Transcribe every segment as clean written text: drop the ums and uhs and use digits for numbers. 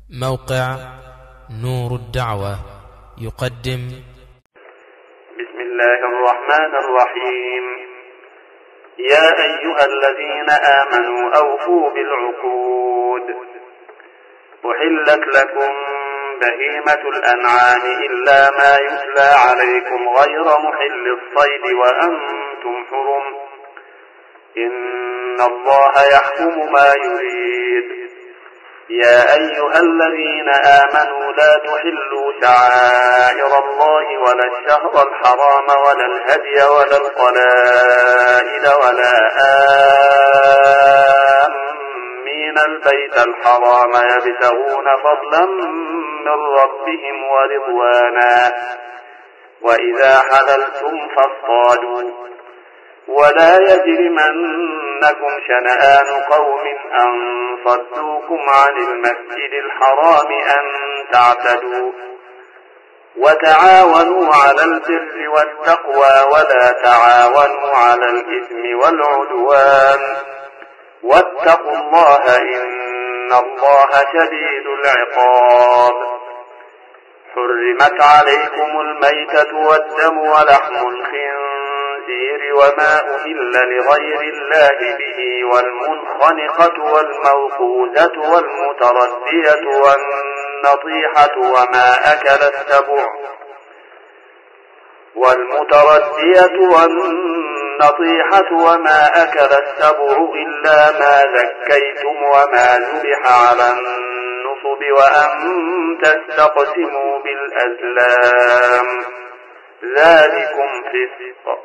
موقع نور الدعوة يقدم. بسم الله الرحمن الرحيم. يا أيها الذين آمنوا أوفوا بالعقود. أحلت لكم بهيمة الأنعام إلا ما يتلى عليكم غير محل الصيد وأنتم حرم، إن الله يحكم ما يريد. يا أيها الذين آمنوا لا تحلوا شعائر الله ولا الشهر الحرام ولا الهدي ولا القلائد ولا آمين البيت الحرام يبتغون فضلا من ربهم ورضوانا، وإذا حللتم فاصطادوا، ولا يجرمنكم شنآن قوم أن صدوكم عن المسجد الحرام أن تعتدوا، وتعاونوا على البر والتقوى ولا تعاونوا على الإثم والعدوان، واتقوا الله إن الله شديد العقاب. حرمت عليكم الميتة والدم ولحم الخنزير وما أهل لغير الله به والمنخنقة والموقوذة والمتردية والنطيحة وما أكل السبع إلا ما ذكيتم وما ذبح على النصب وأن تستقسموا بالأزلام، ذلكم فسق.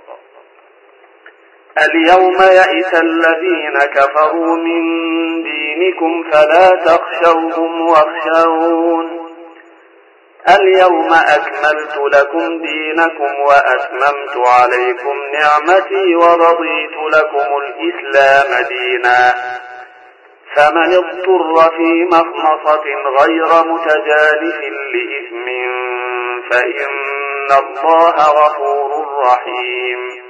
اليوم يئس الذين كفروا من دينكم فلا تخشوهم واخشون. اليوم أكملت لكم دينكم وأتممت عليكم نعمتي ورضيت لكم الإسلام دينا، فمن اضطر في مخمصة غير متجانف لإثم فإن الله غفور رحيم.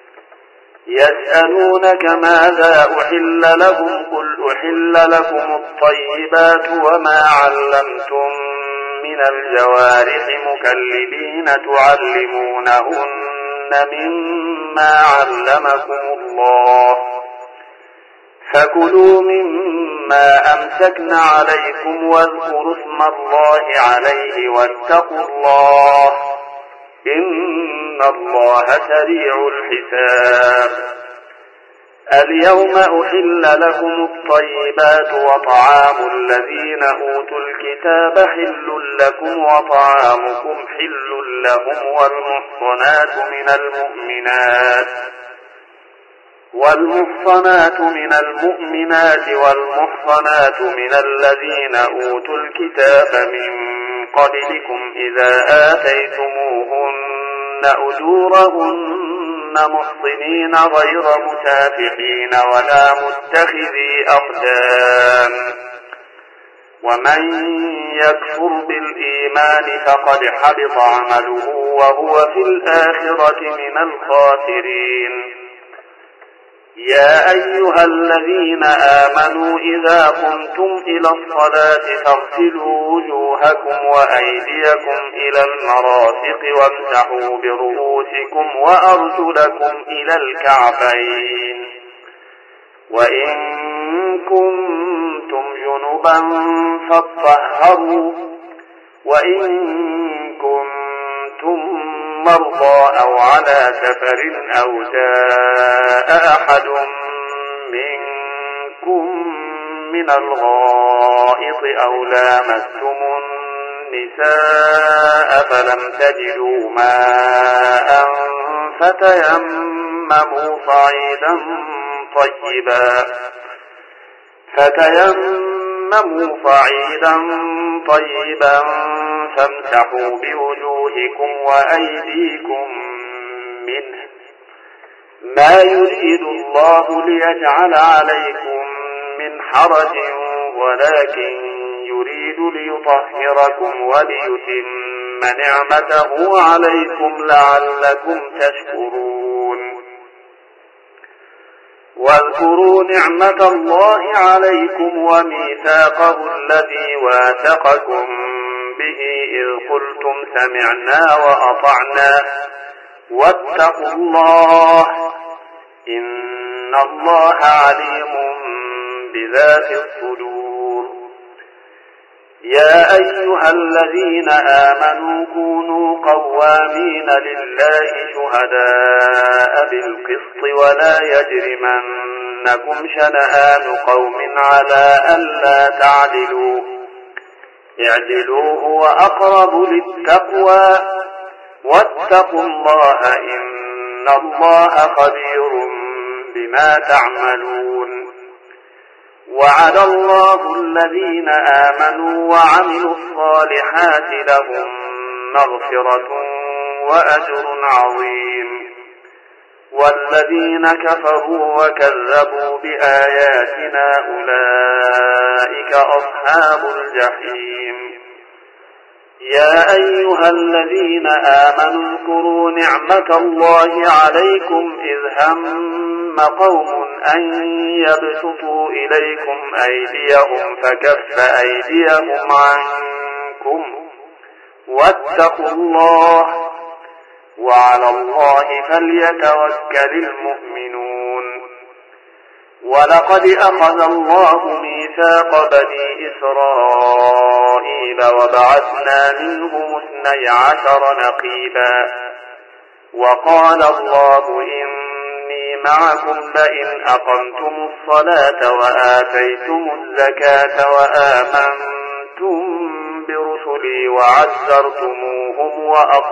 يسألونك ماذا أحل لهم قل أحل لكم الطيبات وما علمتم من الجوارح مكلبين تعلمونهن مما علمكم الله، فكلوا مما أمسكن عليكم واذكروا اسم الله عليه واتقوا الله إن الله سريع الحساب. اليوم أحل لكم الطيبات وطعام الذين أوتوا الكتاب حل لكم وطعامكم حل لهم والمحصنات من المؤمنات والمحصنات من الذين أوتوا الكتاب من قبلكم إذا آتيتموهن أجورهن محصنين غير مسافحين ولا متخذي أخدان، ومن يكفر بالإيمان فقد حبط عمله وهو في الآخرة من الخاسرين. يا أيها الذين آمنوا إذا قمتم إلى الصلاة فاغسلوا وجوهكم وأيديكم إلى المرافق وامسحوا برؤوسكم وأرجلكم إلى الكعبين، وإن كنتم جنبا فاطهروا، وإن كنتم مرضى أو على سفر أو جاء أحد منكم من الغائط أو لامستم النساء فلم تجدوا ماء فتيمموا صعيدا طيبا فامسحوا بوجوهكم وأيديكم منه، ما يريد الله ليجعل عليكم من حرج ولكن يريد ليطهركم وليتم نعمته عليكم لعلكم تشكرون. واذكروا نعمة الله عليكم وميثاقه الذي واثقكم به إذ قلتم سمعنا وأطعنا واتقوا الله إن الله عليم بذات الصدور. يا أيها الذين آمنوا كونوا قوامين لله شهداء بالقسط ولا يجرمنكم شنآن قوم على ألا تعدلوا اعدلوا هو أقرب للتقوى واتقوا الله إن الله خبير بما تعملون. وعد الله الذين آمنوا وعملوا الصالحات لهم مغفرة وأجر عظيم. والذين كفروا وكذبوا بآياتنا أولئك أصحاب الجحيم. يا أيها الذين آمنوا اذكروا نعمة الله عليكم إذ هم قوم أن يبسطوا إليكم أيديهم فكف أيديهم عنكم واتقوا الله وعلى الله فليتوكل المؤمنون. ولقد أخذ الله ميثاق بني إسرائيل وبعثنا منهم 12 نقيبا وقال الله إني معكم لئن أقمتم الصلاة وآتيتم الزكاة وآمنتم برسلي وعزرتموهم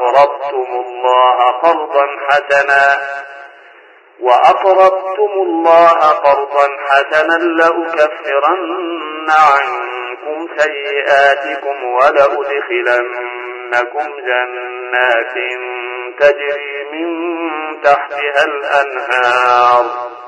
وأقرضتم الله قرضا حسنا لأكفرن عنكم سيئاتكم ولأدخلنكم جنات تجري من تحتها الأنهار.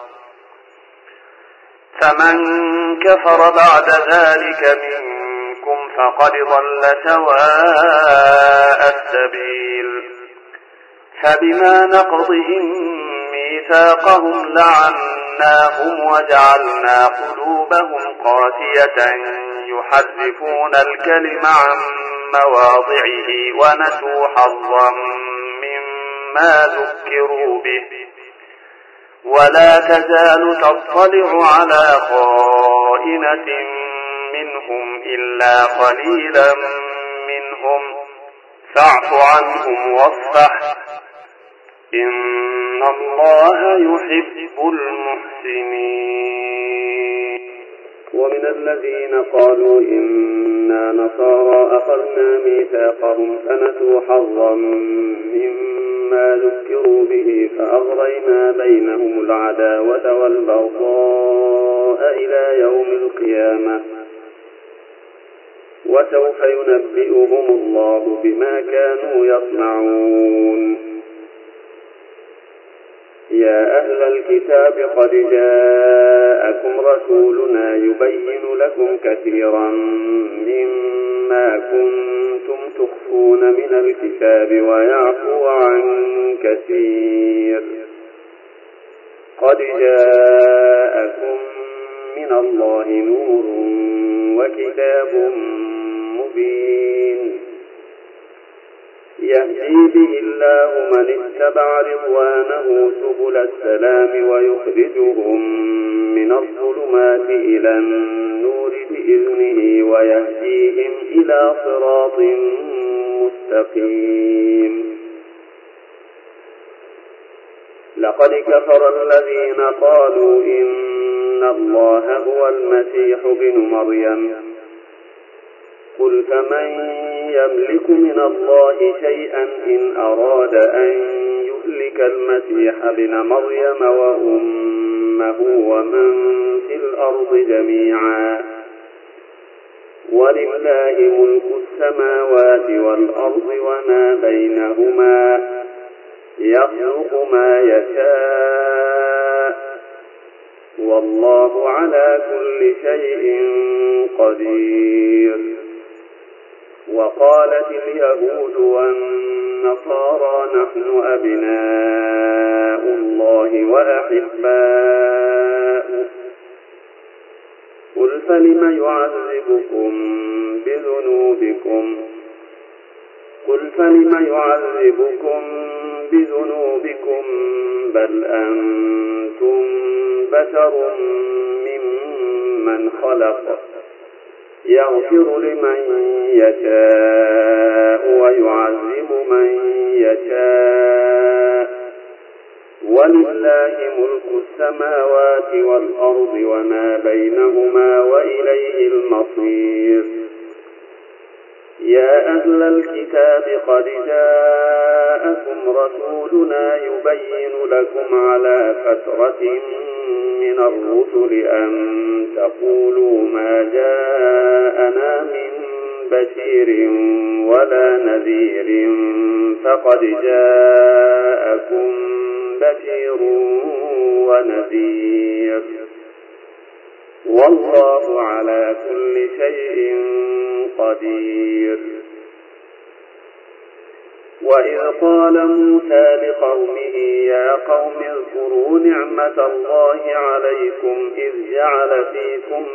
فمن كفر بعد ذلك منكم فقد ضل سواء السبيل. فبما نقضهم ميثاقهم لعناهم وجعلنا قلوبهم قاسية يحرفون الكلم عن مواضعه ونسوا حظا مما ذكروا به. ولا تزال تطلع على خائنة منهم إلا قليلا منهم فاعف عنهم واصفح إن الله يحب المحسنين. ومن الذين قالوا إنا نصارى أخذنا ميثاقهم فنسوا حظا مما ذكروا به فأغرينا بينهم العداوة والبغضاء إلى يوم القيامة وسوف ينبئهم الله بما كانوا يصنعون. يا أهل الكتاب قد جاءكم رسولنا يبين لكم كثيرا مما كنتم تخفون من الكتاب ويعفو عن كثير. قد جاءكم من الله نور وكتاب مبين يهدي به الله من اتبع رضوانه سبل السلام ويخرجهم من الظلمات إلى النور بإذنه ويهديهم إلى صراط مستقيم. لقد كفر الذين قالوا إن الله هو المسيح ابن مريم قل فمن يملك من الله شيئا إن أراد أن يهلك المسيح ابن مريم وأمه ومن في الأرض جميعا ولله ملك السماوات والأرض وما بينهما يخلق ما يشاء والله على كل شيء قدير. وقالت اليهود والنصارى نحن أبناء الله وأحباؤه قل فلم يعذبكم بذنوبكم بل أنتم بشر ممن خلق يغفر لمن يشاء ويعذب من يشاء ولله ملك السماوات والأرض وما بينهما وإليه المصير يا أهل الكتاب قد جاءكم رسولنا يبين لكم على فترة من الرسل أن تقولوا ما جاءنا من بشير ولا نذير فقد جاءكم بشير ونذير والله على كل شيء قدير وإذ قال موسى لقومه يا قوم اذكروا نعمة الله عليكم إذ جعل فيكم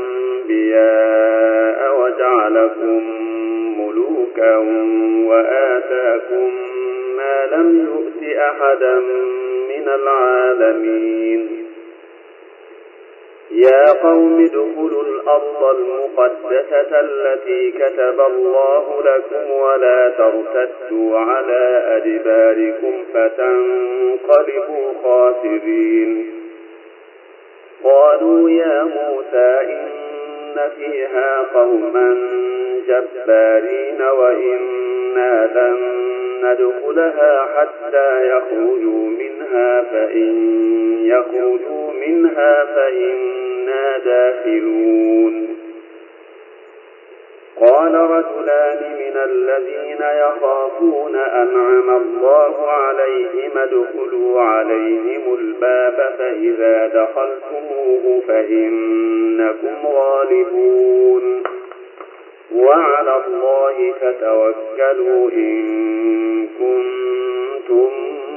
أنبياء وجعلكم ملوكا وآتاكم ما لم يؤت أحدا من العالمين يا قوم ادخلوا الأرض المقدسة التي كتب الله لكم ولا ترتدوا على أدباركم فتنقلبوا خاسرين قالوا يا موسى إن فيها قوما جبارين وإنا لن ندخلها حتى يخرجوا منها فإنا داخلون قال رجلان من الذين يخافون أنعم الله عليهم ادخلوا عليهم الباب فإذا دخلتموه فإنكم غالبون وعلى الله فتوكلوا إن كنتم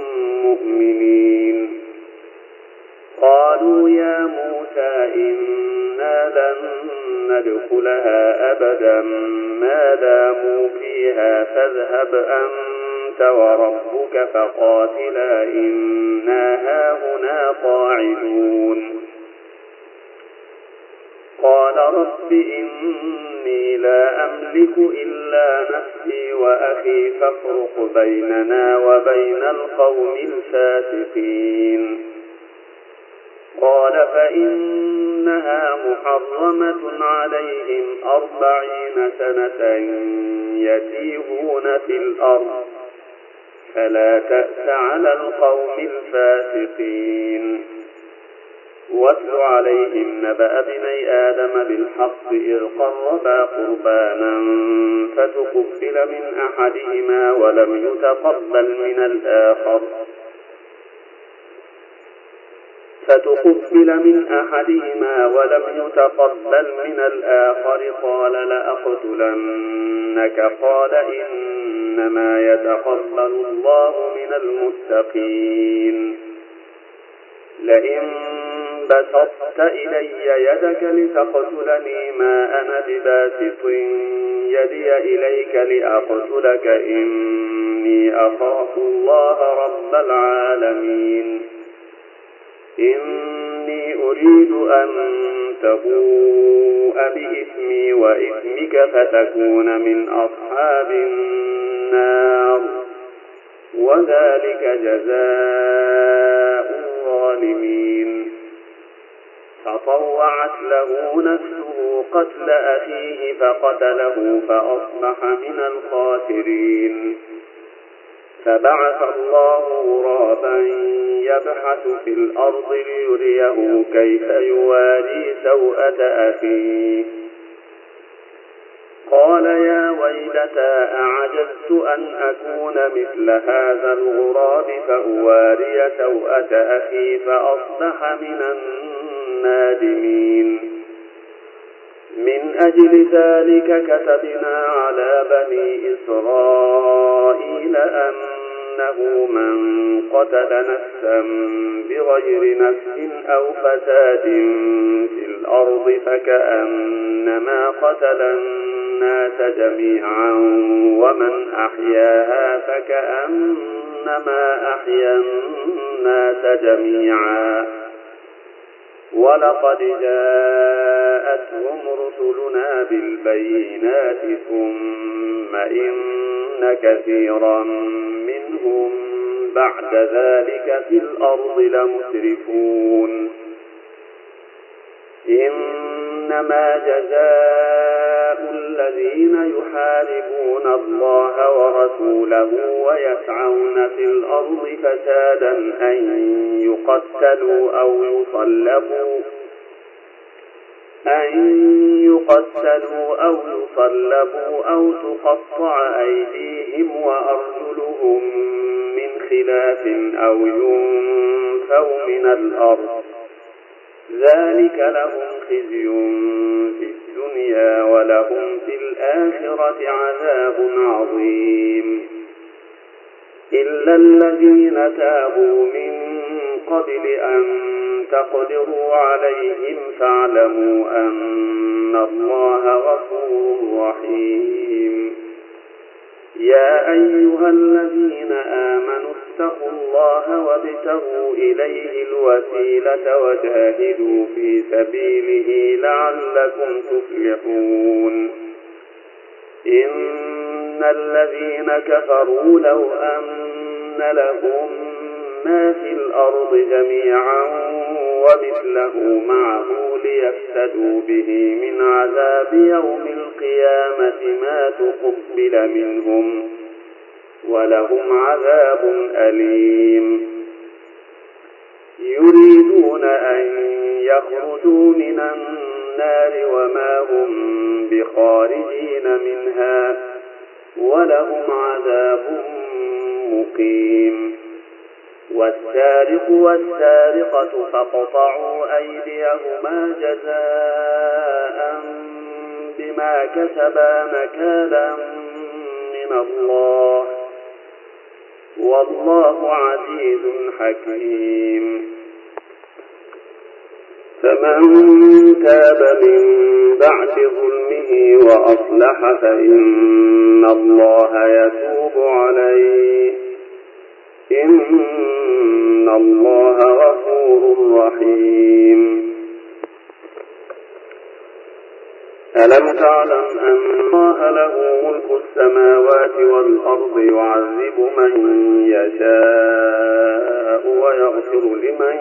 مؤمنين قالوا يا موسى إنا لن ندخلها أبدا ما داموا فيها فاذهب أنت وربك فقاتلا إنا هاهنا قاعدون قال رب إني لا أملك إلا نفسي وأخي فافرق بيننا وبين القوم الفاسقين قال فإنها محرمة عليهم 40 سنة يتيهون في الأرض فلا تأس على القوم الفاسقين واتل عليهم نبأ ابني آدم بالحق إذ قربا قربانا فتقبل من أحدهما ولم يتقبل من الآخر قال لأقتلنك قال إنما يتقبل الله من المتقين لئن بسطت إلي يدك لتقتلني ما أنا بباسط يدي إليك لأقتلك إني أخاف الله رب العالمين إني أريد أن تبوء بإثمي وإثمك فتكون من أصحاب النار وذلك جزاء الظالمين فطوعت له نفسه قتل أخيه فقتله فأصبح من الخاسرين فبعث الله غرابا يبحث في الأرض ليريه كيف يواري سوءة أخيه قال يا ويلتى أعجزت أن أكون مثل هذا الغراب فأواري سوءة أخي فأصبح من النادمين من أجل ذلك كتبنا على بني إسرائيل أنه من قتل نفسا بغير نفس أو فساد في الأرض فكأنما قتل الناس جميعا ومن أحياها فكأنما أحيا الناس جميعا ولقد جاءتهم رسلنا بالبينات ثم إن كثيرا منهم بعد ذلك في الأرض لمسرفون إنما جزاء الذين يحاربون الله ورسوله ويسعون في الأرض فسادا أن يقتلوا أو يصلبوا أو تقطع أيديهم وأرجلهم من خلاف أو ينفوا من الأرض ذلك لهم خزي في الدنيا ولهم في الآخرة عذاب عظيم إلا الذين تابوا من قبل أن تقدروا عليهم فاعلموا أن الله غفور رحيم يا أيها الذين آمنوا اتقوا الله وابتغوا إليه الوسيلة وجاهدوا في سبيله لعلكم تفلحون إن الذين كفروا لو أن لهم ما في الأرض جميعا ومثله معه ليفتدوا به من عذاب يوم القيامة ما تقبل منهم ولهم عذاب أليم يريدون أن يخرجوا من النار وما هم بخارجين منها ولهم عذاب مقيم والسارق والسارقة فاقطعوا أيديهما جزاء بما كسبا نكالا من الله والله عزيز حكيم فمن تاب من بعد ظلمه وأصلح فإن الله يتوب عليه إن الله غفور رحيم ألم تعلم أن الله له ملك السماوات والأرض يعذب من يشاء ويغفر لمن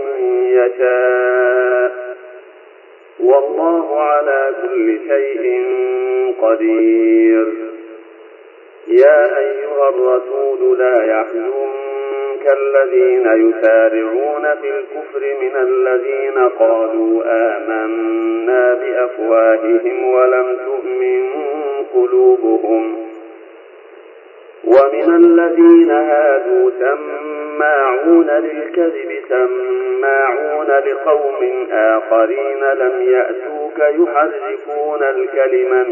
يشاء والله على كل شيء قدير يا أيها الرسول لا يحزنك الذين يسارعون في الكفر من الذين قالوا آمنا بأفواههم ولم تؤمن قلوبهم ومن الذين هادوا سماعون للكذب سماعون لقوم آخرين لم يأتوك يحرفون الكلم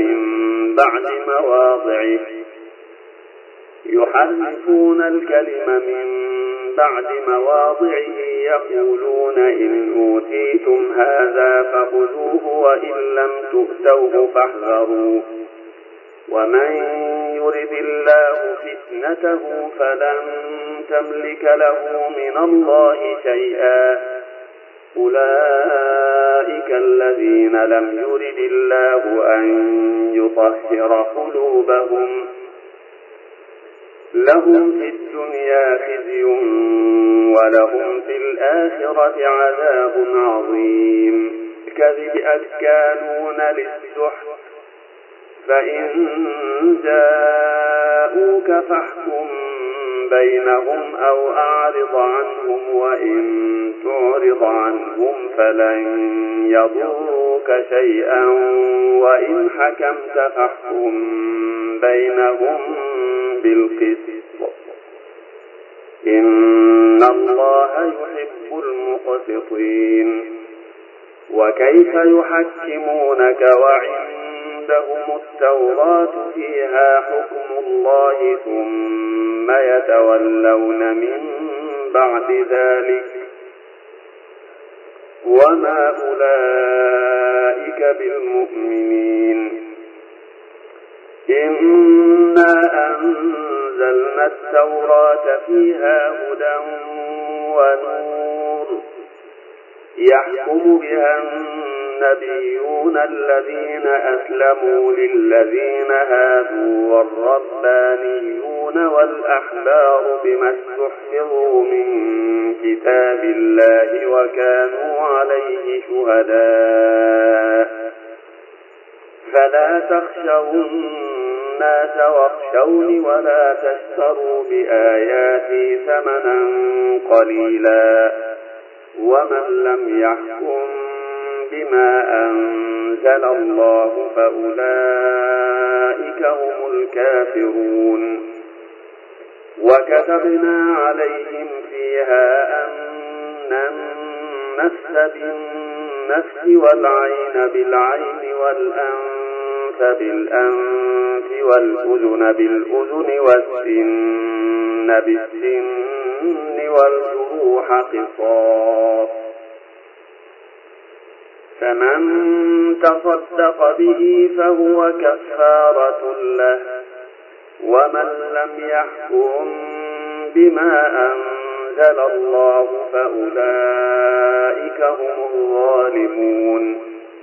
من بعد مواضعه يقولون إن أوتيتم هذا فخذوه وإن لم تؤتوه فاحذروا ومن يرد الله فتنته فلن تملك له من الله شيئا أولئك الذين لم يرد الله أن يطهر قلوبهم لهم في الدنيا خزي ولهم في الآخرة عذاب عظيم كذب أكالون للسحت فإن جاءوك فاحكم بينهم أو أعرض عنهم وإن تعرض عنهم فلن يضروك شيئا وإن حكمت فاحكم بينهم بالقسط إن الله يحب المقسطين وكيف يحكمونك وعندهم عندهم التوراة فيها حكم الله ثم يتولون من بعد ذلك وما أولئك بالمؤمنين. إنا أنزلنا التوراة فيها هدى ونور يحكم بها النبيون الذين أسلموا للذين هادوا والربانيون والأحبار بما استحفظوا من كتاب الله وكانوا عليه شهداء فلا تخشوا الناس واخشوني ولا تشتروا بآياتي ثمنا قليلا ومن لم يحكم بما أنزل الله فأولئك هم الكافرون. وكتبنا عليهم فيها أن النفس بالنفس والعين بالعين والأنف بالأنف والأذن بالأذن والسن بالسن والجروح قصاص فمن تصدق به فهو كفارة له ومن لم يحكم بما أنزل الله فأولئك هم الظالمون.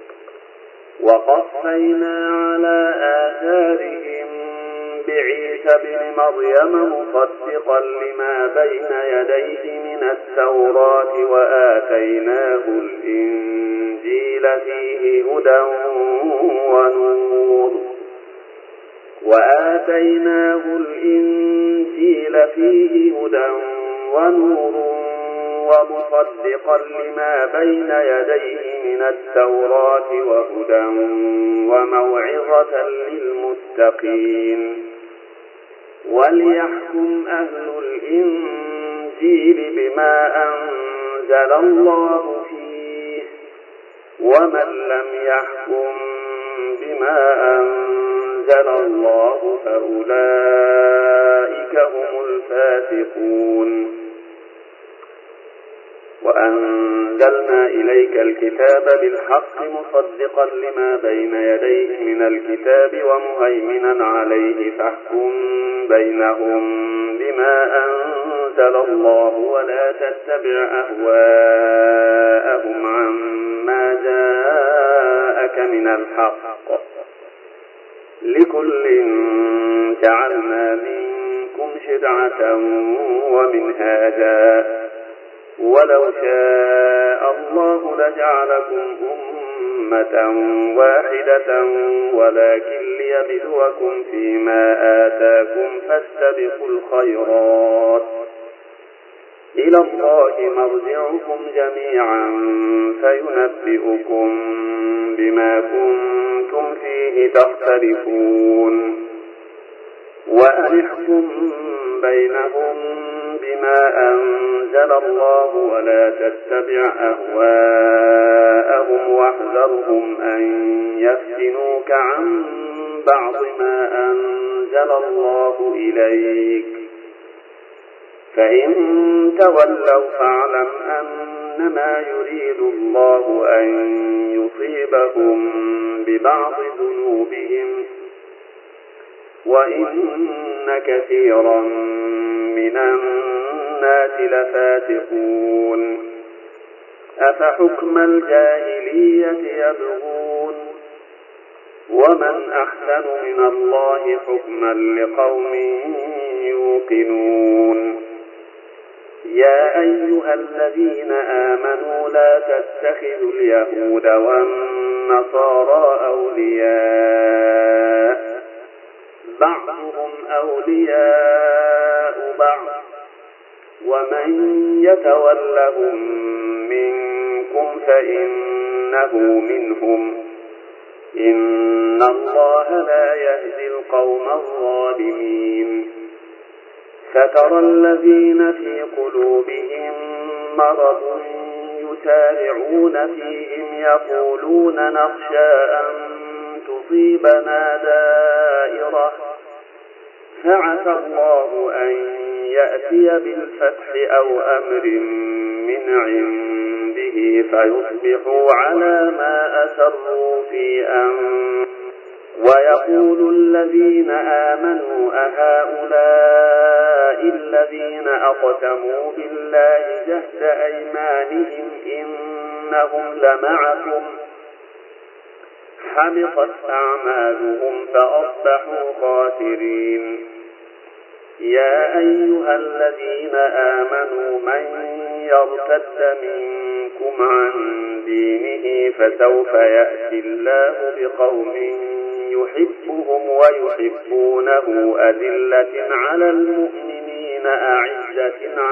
وقفينا على آثارهم بعيسى بن مريم مصدقا لما بين يديه من التوراة وآتيناه الإنجيل فيه هدى ونور ومصدقا لما بين يديه من التوراة وهدى وموعظة للمتقين. وليحكم أهل الإنجيل بما أنزل الله فيه ومن لم يحكم بما أنزل الله فأولئك هم الفاسقون. وأنزلنا إليك الكتاب بالحق مصدقا لما بين يديه من الكتاب ومهيمنا عليه فاحكم بينهم بما أنزل الله ولا تتبع أهواءهم عما جاءك من الحق لكل جعلنا منكم شرعة ومنهاجا ولو شاء الله لجعلكم أمة واحدة ولكن ليبلوكم فيما آتاكم فاستبقوا الخيرات إلى الله مرجعكم جميعا فينبئكم بما كنتم فيه تختلفون. وأنحكم بينهم بما أنزل الله ولا تتبع أهواءهم واحذرهم أن يفتنوك عن بعض ما أنزل الله إليك فإن تولوا فاعلم أنما يريد الله أن يصيبهم ببعض ذنوبهم وإن كثيرا من الناس لفاسقون. أفحكم الجاهلية يبغون ومن أحسن من الله حكما لقوم يوقنون. يا أيها الذين آمنوا لا تتخذوا اليهود والنصارى أولياء بعضهم أولياء بعض ومن يتولهم منكم فإنه منهم إن الله لا يهدي القوم الظالمين. فترى الذين في قلوبهم مرض يسارعون فيهم يقولون نخشى أن تصيبنا دائرة فعسى الله أن يأتي بالفتح أو أمر من عنده فيصبحوا على ما أسروا في أنفسهم ويقول الذين آمنوا أهؤلاء الذين أقسموا بالله جهد أيمانهم إنهم لمعكم حبطت أعمالهم فأصبحوا خاسرين يا أيها الذين آمنوا من يرتد منكم عن دينه فسوف يأتي الله بقوم يحبهم ويحبونه أذلة على المؤمنين أعزة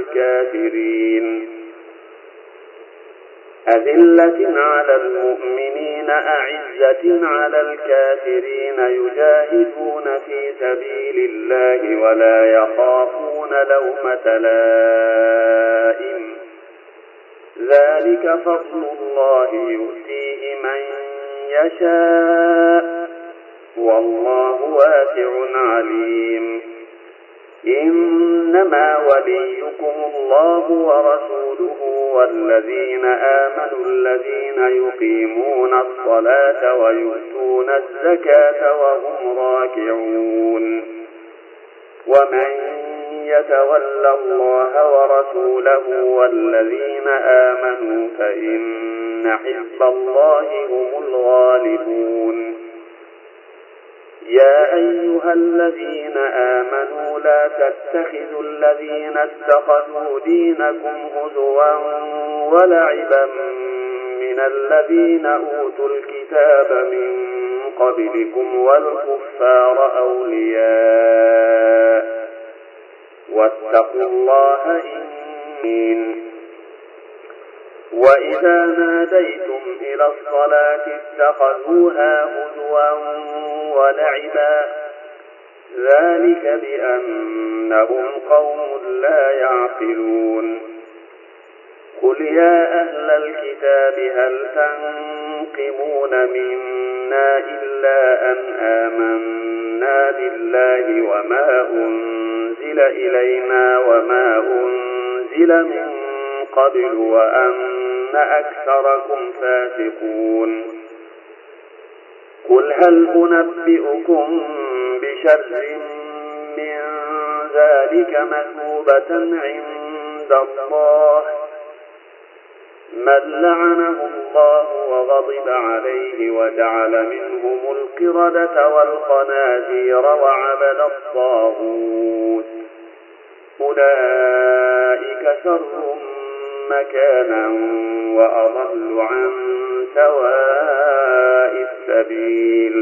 على الكافرين يجاهدون في سبيل الله ولا يخافون لومة لائم ذلك فضل الله يؤتيه من يشاء والله واسع عليم إنما وليكم الله ورسوله والذين آمنوا الذين يقيمون الصلاة ويؤتون الزكاة وهم راكعون ومن يتول الله ورسوله والذين آمنوا فإن حزب الله هم الغالبون يا أيها الذين آمنوا لا تتخذوا الذين اتخذوا دينكم هزوا ولعبا من الذين أوتوا الكتاب من قبلكم والكفار أولياء واتقوا الله إن وإذا ناديتم إلى الصلاة اتخذوها هزوا ولعبا ذلك بأنهم قوم لا يعقلون قل يا أهل الكتاب هل تنقمون منا إلا أن آمنا بالله وما أنزل إلينا وما أنزل من قبل وأن أكثركم فاسقون قل هل أنبئكم بشر من ذلك مثوبة عند الله من لعنه الله وغضب عليه وجعل منهم القردة والخنازير وعبد الطاغوت أولئك شر مكانا وأضل عن سواء السبيل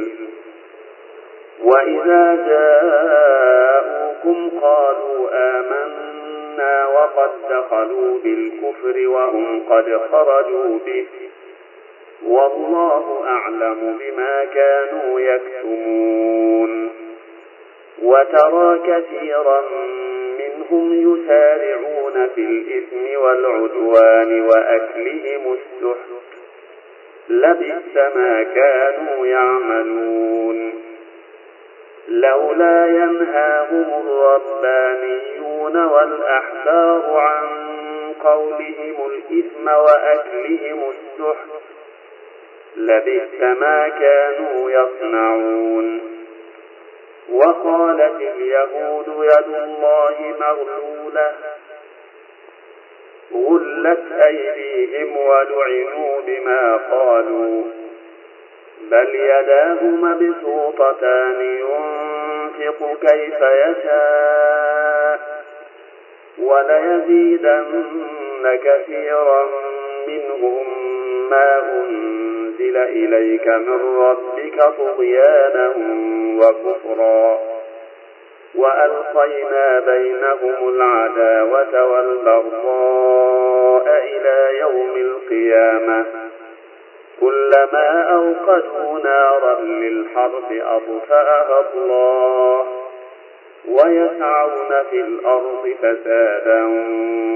وإذا جاءوكم قالوا آمنا وقد دخلوا بالكفر وهم قد خرجوا به والله أعلم بما كانوا يكتمون وترى كثيرا منهم يسارعون في الإثم والعدوان وأكلهم السحت لبئس ما كانوا يعملون لولا ينهاهم الربانيون والأحبار عن قولهم الإثم وأكلهم السحت لبئس ما كانوا يصنعون وقالت اليهود يد الله مغلولة غلت أيديهم ولعنوا بما قالوا بل يداه مبسوطتان ينفق كيف يشاء وليزيدن كثيرا منهم ما أنزل إليك من ربك طغيانا وكفرا وألقينا بينهم العداوة والبغضاء إلى يوم القيامة كلما أوقدوا نارا للحرب أطفأها الله ويسعون في الأرض فسادا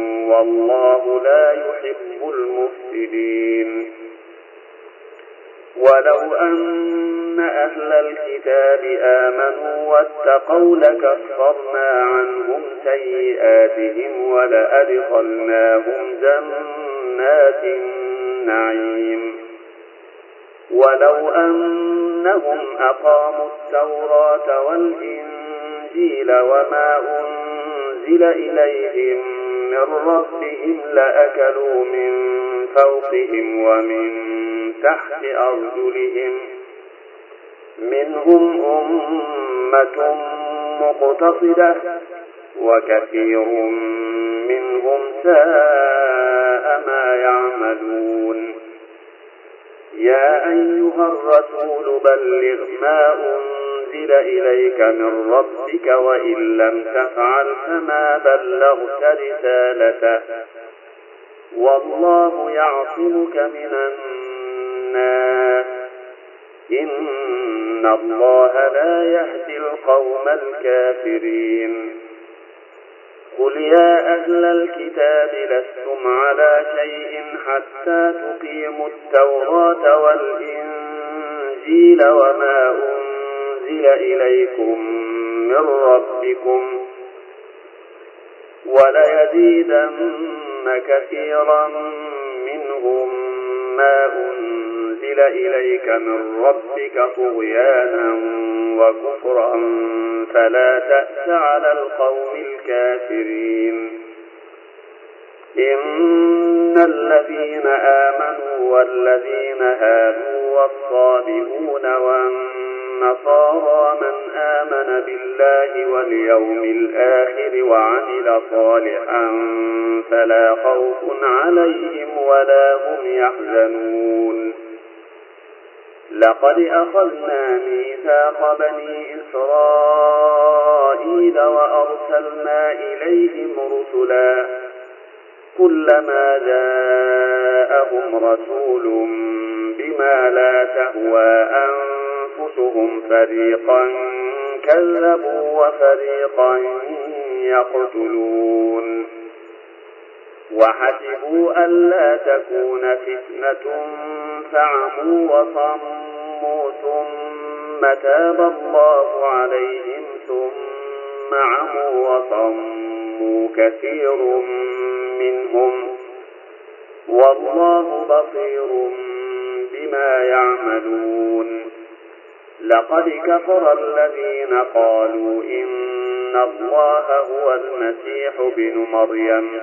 والله لا يحب المفسدين ولو أن أهل الكتاب آمنوا واتقوا لكفرنا عنهم سيئاتهم ولأدخلناهم جنات النعيم ولو أنهم أقاموا التوراة والإنجيل وما أنزل إليهم من ربهم لأكلوا من فوقهم ومن تحت أرجلهم منهم أمة مقتصدة وكثير منهم ساء ما يعملون يا أيها الرسول بلغ ما أنزل إليك من ربك وإن لم تفعل فما بلغت رسالته والله يعصمك من الناس إن الله لا يهدي القوم الكافرين قل يا أهل الكتاب لستم على شيء حتى تقيموا التوراة والإنجيل وما أنزل إليكم من ربكم وليزيدن كثيرا منهم ما أنزل إليك من ربك طغيانا وكفرا فلا تأس على القوم الكافرين إن الذين آمنوا والذين هادوا والصابئون والنصارى من آمن بالله واليوم الآخر وعمل صالحا فلا خوف عليهم ولا هم يحزنون لقد أخذنا ميثاق بني إسرائيل وأرسلنا إليهم رسلا كلما جاءهم رسول بما لا تهوى أنفسهم فريقا كذبوا وفريقا يقتلون وحسبوا ألا تكون فتنة فعموا وصموا ثم تاب الله عليهم ثم عموا وصموا كثير منهم والله بصير بما يعملون لقد كفر الذين قالوا إن الله هو المسيح ابن مريم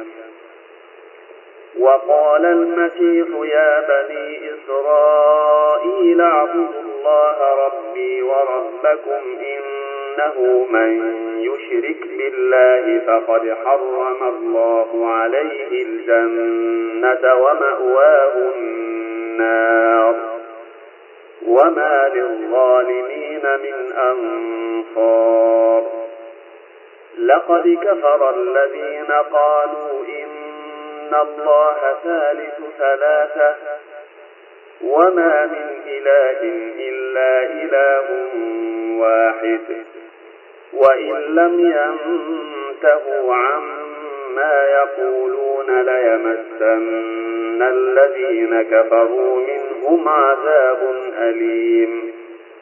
وقال المسيح يا بني إسرائيل اعبدوا الله ربي وربكم إنه من يشرك بالله فقد حرم الله عليه الجنة ومأواه النار وما للظالمين من أنصار لقد كفر الذين قالوا إن الله ثالث ثلاثة وما من إله إلا إله واحد وإن لم ينتهوا عما يقولون ليمسن الذين كفروا منهم عذاب أليم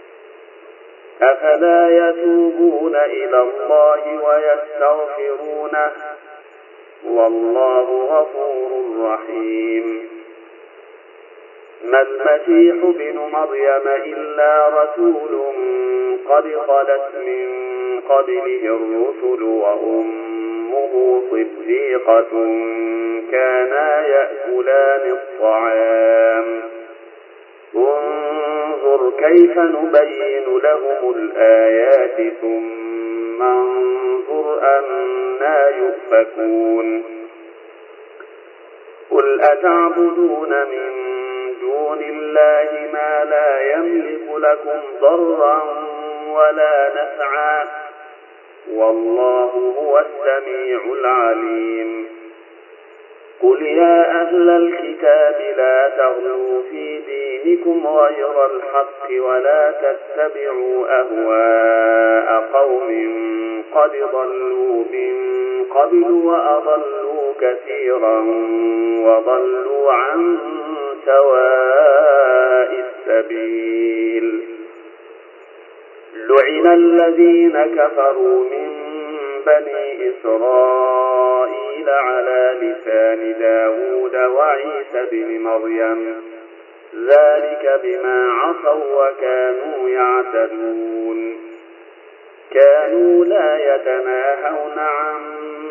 أفلا يتوبون إلى الله ويستغفرونه والله غفور رحيم ما المسيح ابن مريم إلا رسول قد خلت من قبله الرسل وأمه صديقة كانا يأكلان الطعام انظر كيف نبين لهم الآيات ثم انظر أنا يؤفكون قل أتعبدون من دون الله ما لا يملك لكم ضرا ولا نفعا والله هو السميع العليم قل يا أهل الكتاب لا تغلوا في دينكم غير الحق ولا تتبعوا أهواء قوم قد ضلوا من قبل وأضلوا كثيرا وضلوا عن سواء السبيل. لعن الذين كفروا من بني إسرائيل على لسان داود وعيسى بن مريم ذلك بما عصوا وكانوا يعتدون. كانوا لا يتناهون عن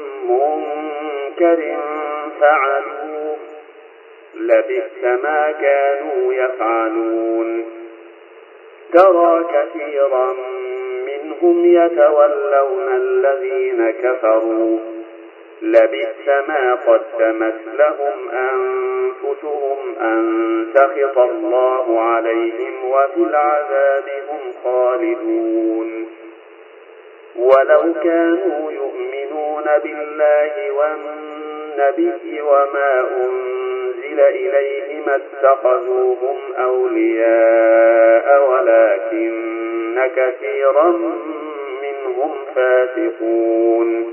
منكر فعلوه لبئس ما كانوا يفعلون. ترى كثيرا منهم يتولون الذين كفروا لبئس ما قدمت لهم أنفسهم أن سخط الله عليهم وفي العذاب هم خالدون. ولو كانوا يؤمنون بالله والنبي وما أنزل إليه ما اتخذوهم أولياء ولكن كثيرا منهم فاسقون.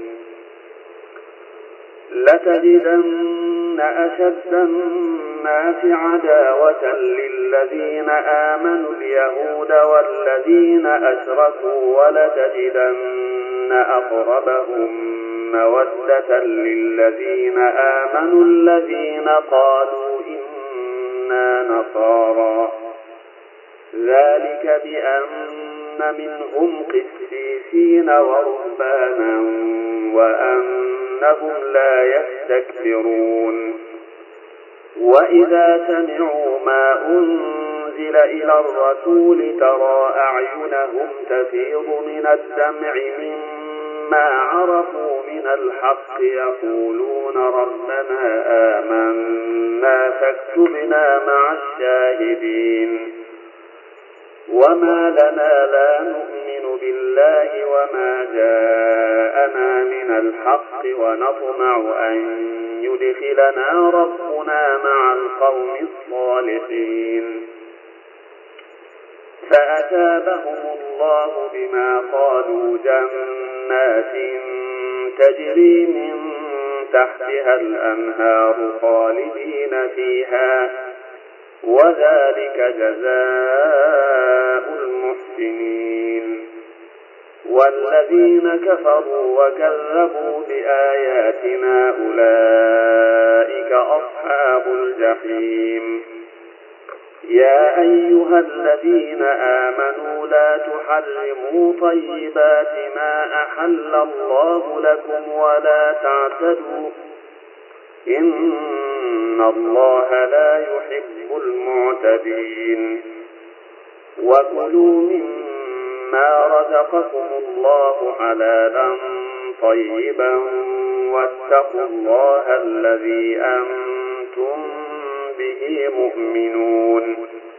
لتجدن أشد الناس عداوة للذين آمنوا اليهود والذين أشركوا ولتجدن أقربهم مودة للذين آمنوا الذين قالوا إنا نصارى ذلك بأن منهم قسيسين ورهبانا وأنهم لا يستكبرون. وإذا سمعوا ما أنزل إلى الرسول ترى أعينهم تفيض من الدمع مما عرفوا من الحق يقولون ربنا آمنا فاكتبنا مع الشاهدين. وما لنا لا نؤمن بالله وما جاءنا من الحق ونطمع أن يدخلنا ربنا مع القوم الصالحين. فأثابهم الله بما قالوا جنات تجري من تحتها الأنهار خالدين فيها وذلك جزاء المحسنين. والذين كفروا وكذبوا بآياتنا أولئك أصحاب الجحيم. يا أيها الذين آمنوا لا تحرموا طيبات ما أحل الله لكم ولا تعتدوا إن الله لا يحب المعتدين. وكلوا مما رزقكم الله حلالا طيبا واتقوا الله الذي أنتم به مؤمنون.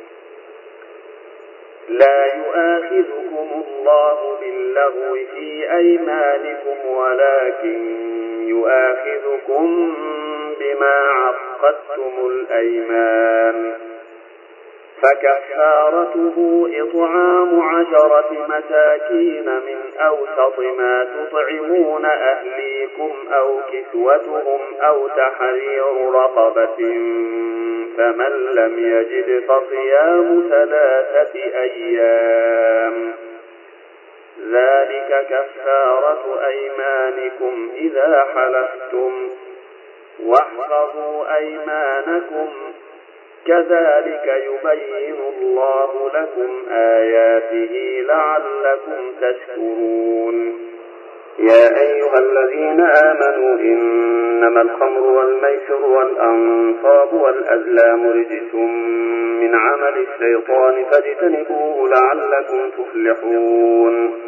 لا يؤاخذكم الله باللغو في أيمانكم ولكن يؤاخذكم بما عقدتم الأيمان. فكفارته إطعام 10 مساكين من أوسط ما تطعمون أهليكم أو كسوتهم أو تحرير رقبة فمن لم يجد فصيام 3 أيام ذلك كفارة أيمانكم إذا حلفتم واحفظوا أيمانكم كذلك يبين الله لكم آياته لعلكم تشكرون. يا أيها الذين آمنوا إنما الخمر والميسر والأنصاب والأزلام رجس من عمل الشيطان فاجتنبوه لعلكم تفلحون.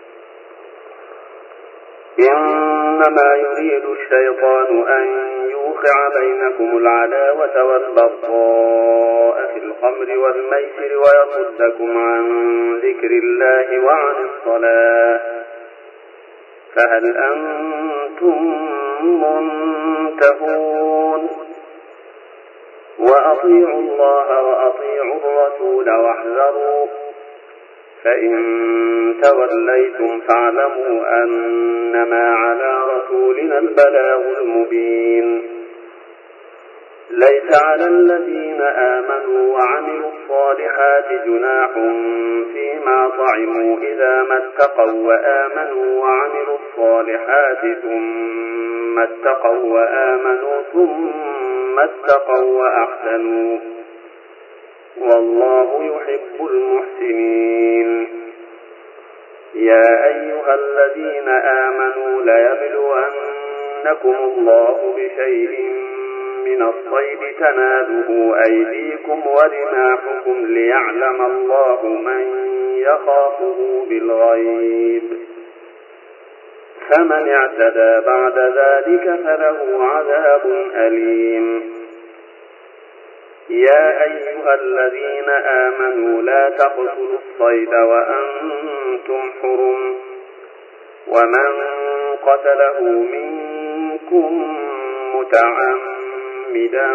إنما يريد الشيطان أن يوقع بينكم العداوة والبغضاء في الخمر والميسر ويصدكم عن ذكر الله وعن الصلاة فهل أنتم منتهون. وأطيعوا الله وأطيعوا الرسول واحذروا فإن توليتم فاعلموا أنما على رسولنا البلاغ المبين. ليس على الذين آمنوا وعملوا الصالحات جناح فيما طعموا إذا ما اتقوا وآمنوا وعملوا الصالحات ثم اتقوا وآمنوا ثم اتقوا وأحسنوا والله يحب المحسنين. يا أيها الذين آمنوا ليبلونكم الله بشيء من الصيد تناله أيديكم ورماحكم ليعلم الله من يخافه بالغيب، فمن اعتدى بعد ذلك فله عذاب أليم. يا أيها الذين آمنوا لا تقتلوا الصيد وأنتم حرم، ومن قتله منكم متعمدا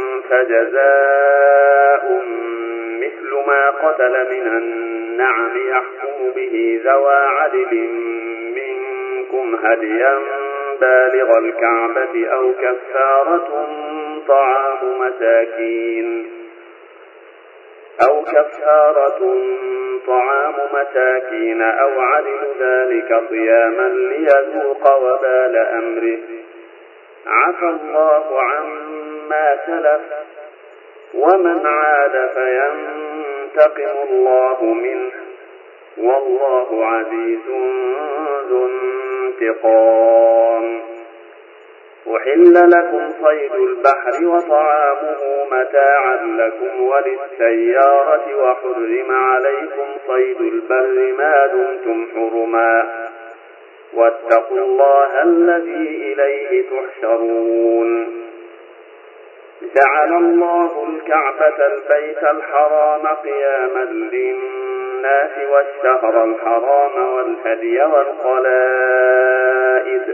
فجزاء مثل ما قتل من النعم يحكم به ذوى عدل منكم هديا بالغ الكعبة أو كفارة طعام مساكين أو عدل ذلك صياما ليذوق وبال أمره. عفى الله عما سلف ومن عاد فينتقم الله منه والله عزيز ذو انتقام. أحل لكم صيد البحر وطعامه متاعا لكم وللسيارة وحرم عليكم صيد البر ما دمتم حرما واتقوا الله الذي إليه تحشرون. جعل الله الكعبة البيت الحرام قياما للناس والشهر الحرام والهدي والقلائد،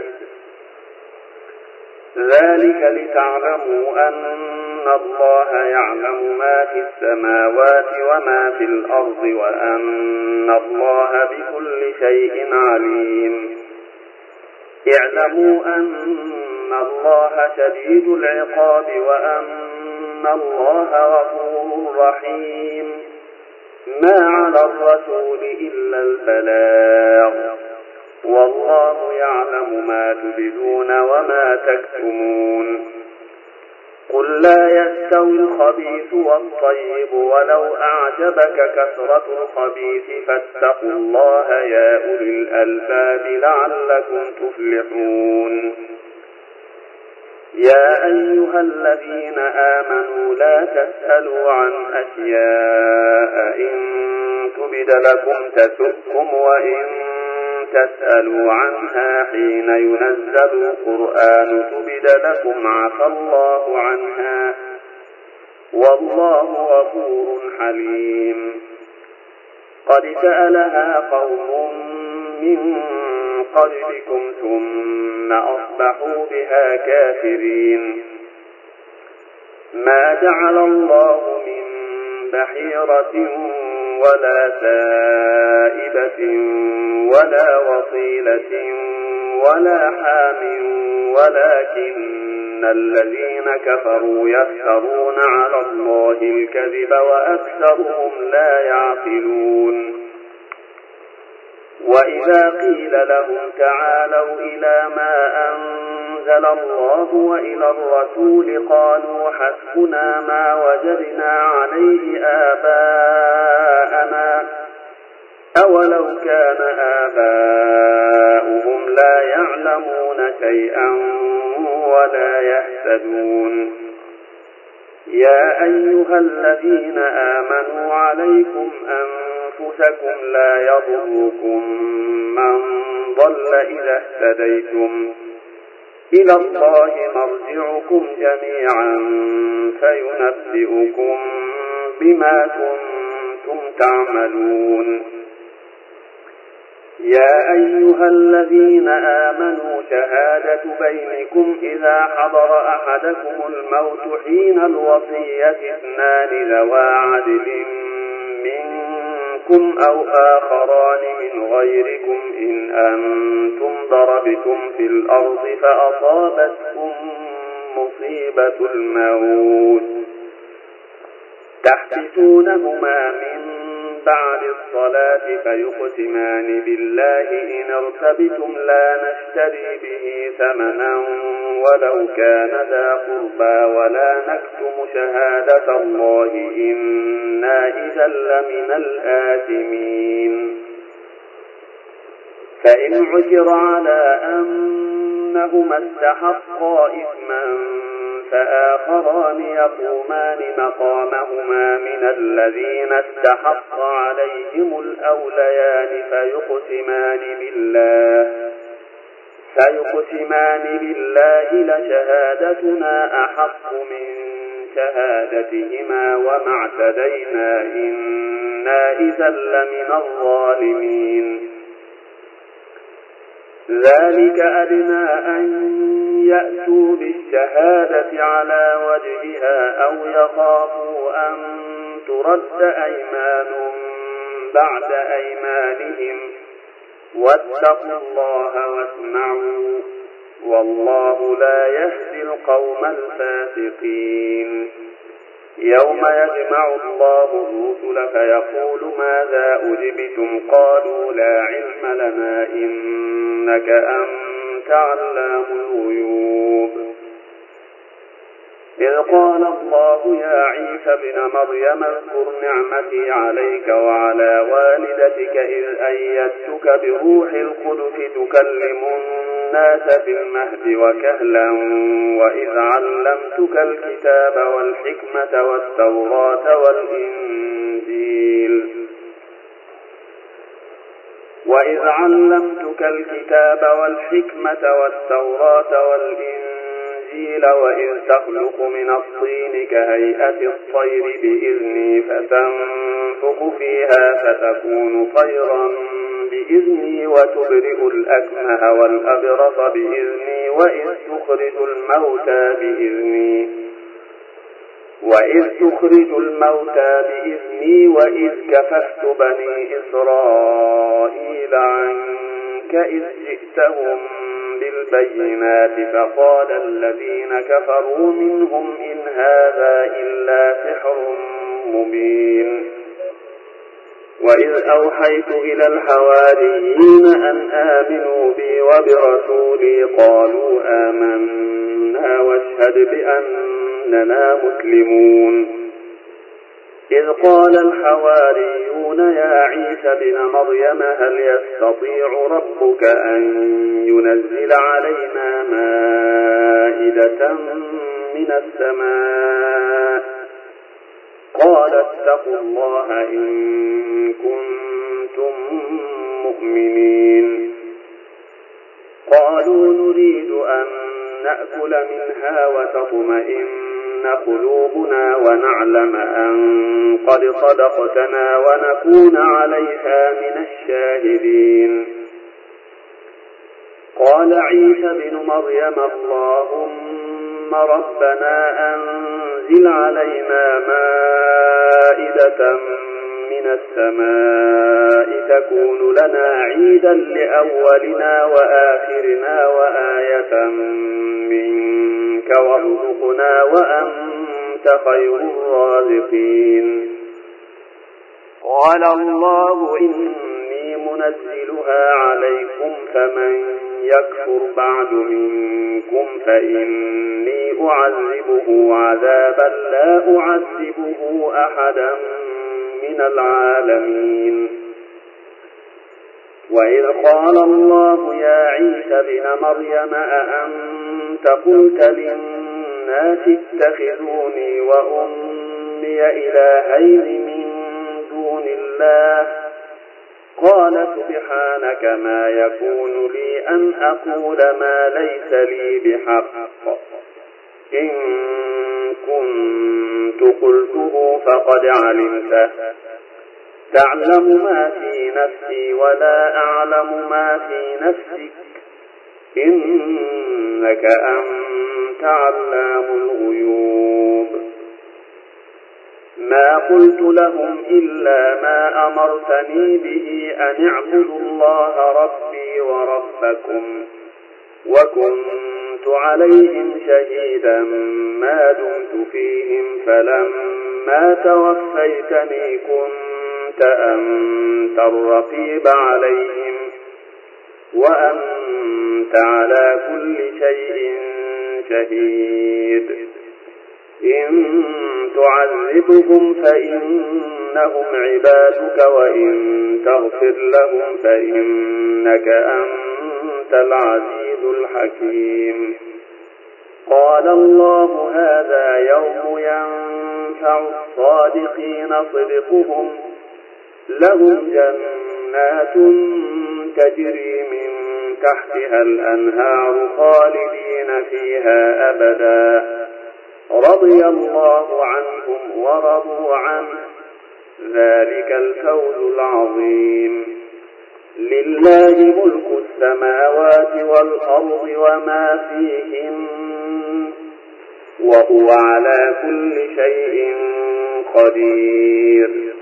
ذلك لتعلموا أن الله يعلم ما في السماوات وما في الأرض وأن الله بكل شيء عليم. اعلموا أن الله شديد العقاب وأن الله غفور رحيم. ما على الرسول إلا البلاغ والله يعلم ما تبدون وما تكتمون. قل لا يستوي الخبيث والطيب ولو أعجبك كثرة الخبيث فاتقوا الله يا أولي الألباب لعلكم تفلحون. يا أيها الذين آمنوا لا تسألوا عن أشياء إن تبد لكم تسؤكم وإن تسألوا عنها حين ينزل القرآن تبد لكم عفى الله عنها والله غفور حليم. قد سألها قوم من قبلكم ثم أصبحوا بها كافرين. ما جعل الله من بحيرة ولا سائبة ولا وصيلة ولا حام ولكن الذين كفروا يفترون على الله الكذب وأكثرهم لا يعقلون. وإذا قيل لهم تعالوا إلى ما أنزل الله وإلى الرسول قالوا حسبنا ما وجدنا عليه آباءنا أولو كان آباؤهم لا يعلمون شيئا ولا يهتدون. يا أيها الذين آمنوا عليكم أنفسكم لا يضركم من ضل إذا اهتديتم إلى الله مرجعكم جميعا فينبئكم بما كنتم تعملون. يا أيها الذين آمنوا شهادة بينكم إذا حضر أحدكم الموت حين الوصية اثنان ذوى عدل منكم أو آخران من غيركم إن أنتم ضربتم في الأرض فأصابتكم مصيبة مصيبة الموت تحبسونهما من بعد الصلاة فيقسمان بالله إن ارتبتم لا نشتري به ثمنا ولو كان ذا قربى ولا نكتم شهادة الله إنا إذا لمن الآثمين فإن عثر على أنهما استحقا إثما فآخران يقومان مقامهما من الذين استحق عليهم الأوليان فيقسمان بالله لشهادتنا أحق من شهادتهما وما اعتدينا إنا إذا لمن الظالمين ذلك أدنى أن يأتوا بالشهادة على وجهها أو يخافوا أن ترد أيمان بعد أيمانهم واتقوا الله واسمعوا والله لا يهدي القوم الفاسقين يوم يجمع الله الرسل فيقول ماذا أجبتم قالوا لا علم لنا إنك أنت علام الغيوب إذ قال الله يا عيسى ابن مريم اذكر نعمتي عليك وعلى والدتك إذ أيدتك بروح القدس تكلم الناس في المهد وكهلا وإذ علمتك الكتاب والحكمة والتوراة والإنجيل وإذ تخلق من الطين كهيئة الطير بإذني فتنفخ فيها فتكون طيرا بإذني وتبرئ الأكمه والأبرص بإذني وإذ تخرج الموتى بإذني وإذ كففت بني إسرائيل عنك إذ جئتهم بالبينات فقال الذين كفروا منهم إن هذا إلا سحر مبين وإذ أوحيت إلى الحواريين أن آمنوا بي وبرسولي قالوا آمنا واشهد بأننا مسلمون إذ قال الحواريون يا عيسى بن مريم هل يستطيع ربك أن ينزل علينا مائدة من السماء قال اتقوا الله إن كنتم مؤمنين قالوا نريد أن نأكل منها وتطمئن قلوبنا ونعلم أن قد صدقتنا ونكون عليها من الشاهدين قال عيسى بن مريم اللهم ربنا أنزل علينا مائدة من السماء تكون لنا عيدا لأولنا وآخرنا وآية منك وارزقنا وأنت خير الرازقين قال الله إني منزلها عليكم فمن يكفر بعد منكم فإني أعذبه عذابا لا أعذبه أحدا من العالمين وإذ قال الله يا عيسى بن مريم أأنت قلت للناس اتخذوني وأمي إلهين من دون الله قال سبحانك ما يكون لي أن أقول ما ليس لي بحق إن كنت قلته فقد علمته تعلم ما في نفسي ولا أعلم ما في نفسك إنك أنت علام الغيوب ما قلت لهم إلا ما أمرتني به أن اعبدوا الله ربي وربكم وكنت كنت عليهم شهيدا ما دمت فيهم فلما توفيتني كنت أنت الرقيب عليهم وأنت على كل شيء شهيد إن تعذبهم فإنهم عبادك وإن تغفر لهم فإنك أنت العزيز الحكيم قال الله هذا يوم ينفع الصادقين صدقهم لهم جنات تجري من تحتها الأنهار خالدين فيها أبدا رضي الله عنهم ورضوا عنه ذلك الفوز العظيم لله ملك السماوات والأرض وما فيهن وهو على كل شيء قدير